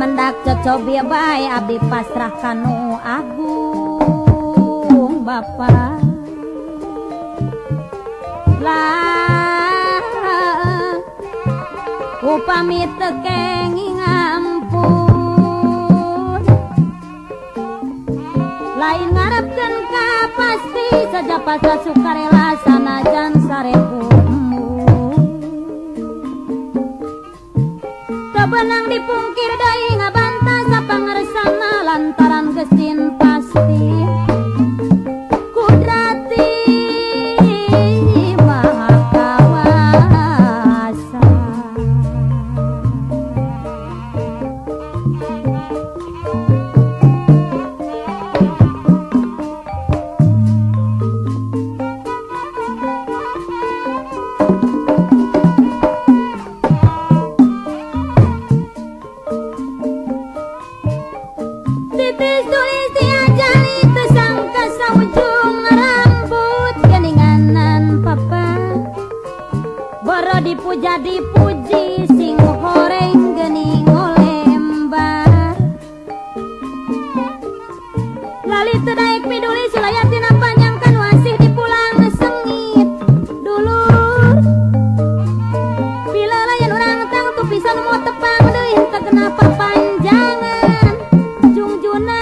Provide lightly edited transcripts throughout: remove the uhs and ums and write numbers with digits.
mendak cocobi bae abdi pasrah kanu agung Bapa lah upami tekeng ngampun lain ngarepkeun ka pasti saja pasrah sukarela sanajan sarebu benang dipungkir deui ngabantah sapangaresana lantaran gesin pasti kudrati maha kawasa dipuja dipuji sing horeng geuning olembar lali teu daek piduli sulayatina panjangkan wasih dipulang sengit dulur bila layan urang tang tu pisan moal tepang deui teu kenapa panjangan jungjuna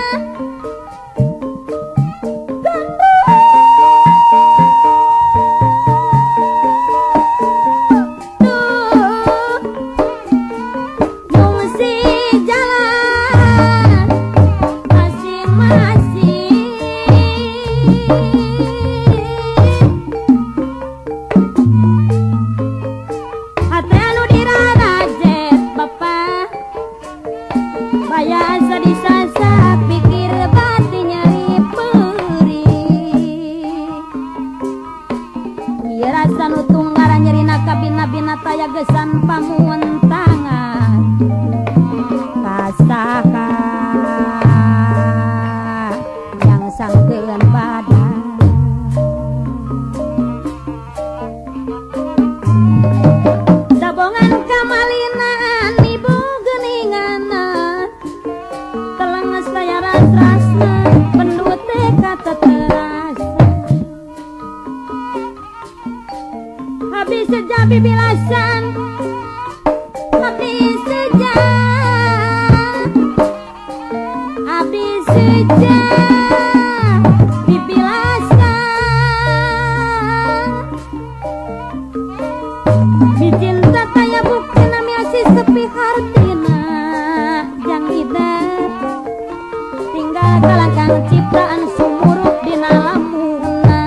gesan pamuntangan kasaka yang sangkeun badan dabongan kamalinaan ibu geuninganan telenges daya ras-rasna pendut teh kata terasa habis sejak bibilasan habis sejak bibilasan bicinta taya bukti nami asih sepi hartina jang idat tinggal kalangkang ciptaan sumurup dina lamuna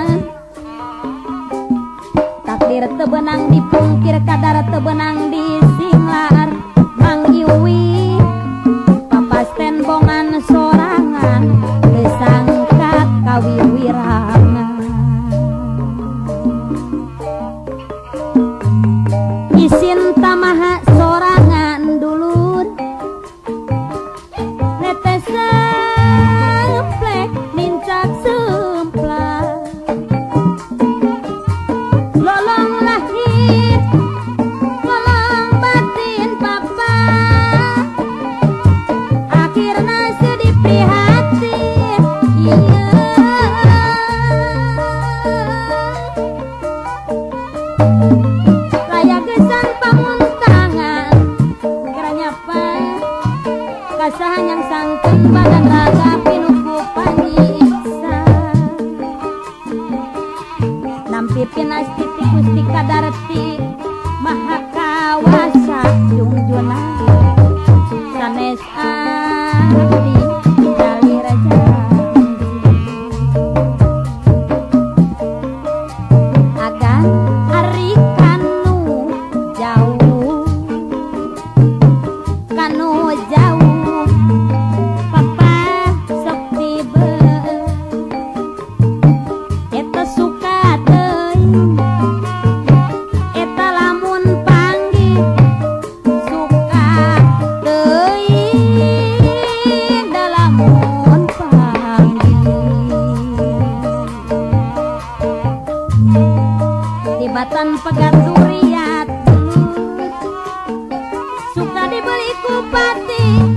takdir teu beunang dipungkir kadar teu beunang disinglar Mang Iwi papasten bongan sorangan geus sangkat kawiwirangan isin tamaha sorangan dulur netes semplek nincak semplak lolong lahir lolong batin papa akhirna sedih prihatin iya raya gesan pamuntangan kiranya apa kasahan yang sangkeun badan raga pinuku panyiksa nampi pinasti ti Gusti Kadarti maha kawasa jungjuna sanes abdi jalir janji agan ari kanu jauh papa sok tiba eta suka teuing eta lamun panggih suka teuing da lamun panggih tibatan pegat duriat suka dibeli ku Bupati